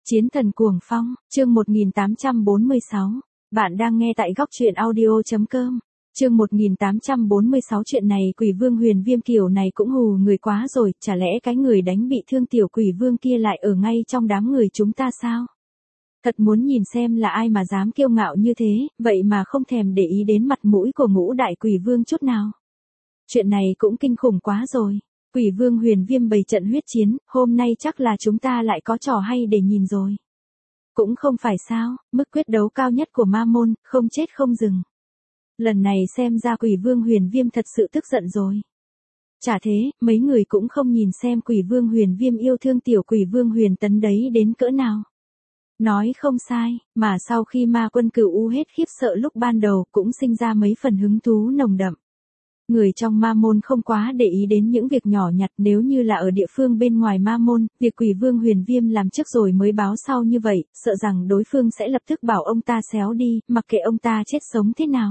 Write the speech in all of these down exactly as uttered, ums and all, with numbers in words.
Chiến thần cuồng phong, chương một nghìn tám trăm bốn mươi sáu. Bạn đang nghe tại góc truyện audio.com. Chương một nghìn tám trăm bốn mươi sáu. Chuyện này Quỷ Vương Huyền Viêm kiểu này cũng hù người quá rồi, chả lẽ cái người đánh bị thương tiểu Quỷ Vương kia lại ở ngay trong đám người chúng ta sao? Thật muốn nhìn xem là ai mà dám kiêu ngạo như thế, vậy mà không thèm để ý đến mặt mũi của ngũ đại Quỷ Vương chút nào. Chuyện này cũng kinh khủng quá rồi. Quỷ Vương Huyền Viêm bày trận huyết chiến, hôm nay chắc là chúng ta lại có trò hay để nhìn rồi. Cũng không phải sao, mức quyết đấu cao nhất của ma môn, không chết không dừng. Lần này xem ra Quỷ Vương Huyền Viêm thật sự tức giận rồi. Chả thế, mấy người cũng không nhìn xem Quỷ Vương Huyền Viêm yêu thương tiểu Quỷ Vương Huyền Tấn đấy đến cỡ nào. Nói không sai, mà sau khi ma quân Cửu U hết khiếp sợ lúc ban đầu cũng sinh ra mấy phần hứng thú nồng đậm. Người trong ma môn không quá để ý đến những việc nhỏ nhặt, nếu như là ở địa phương bên ngoài ma môn, việc Quỷ Vương Huyền Viêm làm trước rồi mới báo sau như vậy, sợ rằng đối phương sẽ lập tức bảo ông ta xéo đi, mặc kệ ông ta chết sống thế nào.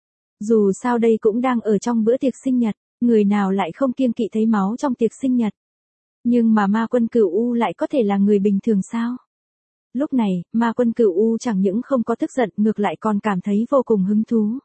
Dù sao đây cũng đang ở trong bữa tiệc sinh nhật, người nào lại không kiêng kỵ thấy máu trong tiệc sinh nhật. Nhưng mà ma quân Cửu U lại có thể là người bình thường sao? Lúc này, ma quân Cửu U chẳng những không có tức giận, ngược lại còn cảm thấy vô cùng hứng thú.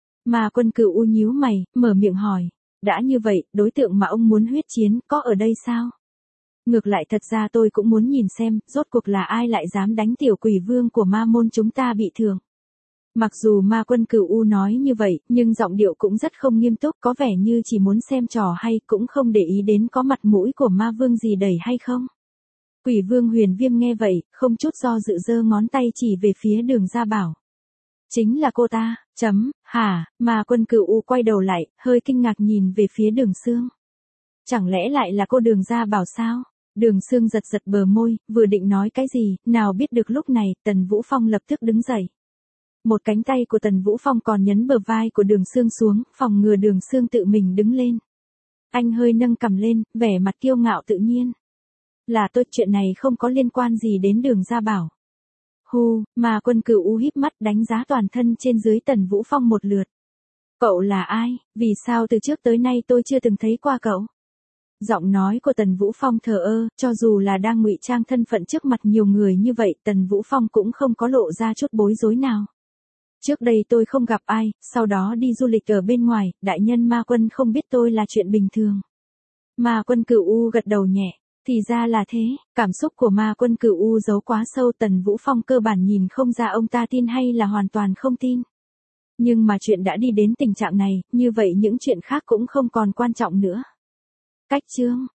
Ma quân Cửu U nhíu mày, mở miệng hỏi, đã như vậy, đối tượng mà ông muốn huyết chiến, có ở đây sao? Ngược lại thật ra tôi cũng muốn nhìn xem, rốt cuộc là ai lại dám đánh tiểu Quỷ Vương của ma môn chúng ta bị thương. Mặc dù ma quân Cửu U nói như vậy, nhưng giọng điệu cũng rất không nghiêm túc, có vẻ như chỉ muốn xem trò hay, cũng không để ý đến có mặt mũi của ma vương gì đẩy hay không. Quỷ Vương Huyền Viêm nghe vậy, không chút do dự giơ ngón tay chỉ về phía Đường Gia Bảo. Chính là cô ta, chấm, hả, mà quân Cửu U quay đầu lại, hơi kinh ngạc nhìn về phía Đường Sương. Chẳng lẽ lại là cô Đường Gia Bảo sao? Đường Sương giật giật bờ môi, vừa định nói cái gì, nào biết được lúc này, Tần Vũ Phong lập tức đứng dậy. Một cánh tay của Tần Vũ Phong còn nhấn bờ vai của Đường Sương xuống, phòng ngừa Đường Sương tự mình đứng lên. Anh hơi nâng cằm lên, vẻ mặt kiêu ngạo tự nhiên. Là tôi, chuyện này không có liên quan gì đến Đường Gia Bảo. Hu, mà quân Cửu U híp mắt đánh giá toàn thân trên dưới Tần Vũ Phong một lượt. Cậu là ai, vì sao từ trước tới nay tôi chưa từng thấy qua cậu? Giọng nói của Tần Vũ Phong thờ ơ, cho dù là đang ngụy trang thân phận trước mặt nhiều người như vậy, Tần Vũ Phong cũng không có lộ ra chút bối rối nào. Trước đây tôi không gặp ai, sau đó đi du lịch ở bên ngoài, đại nhân ma quân không biết tôi là chuyện bình thường. Ma quân Cửu U gật đầu nhẹ. Thì ra là thế, cảm xúc của ma quân Cửu U giấu quá sâu, Tần Vũ Phong cơ bản nhìn không ra ông ta tin hay là hoàn toàn không tin. Nhưng mà chuyện đã đi đến tình trạng này, như vậy những chuyện khác cũng không còn quan trọng nữa. Cách chương,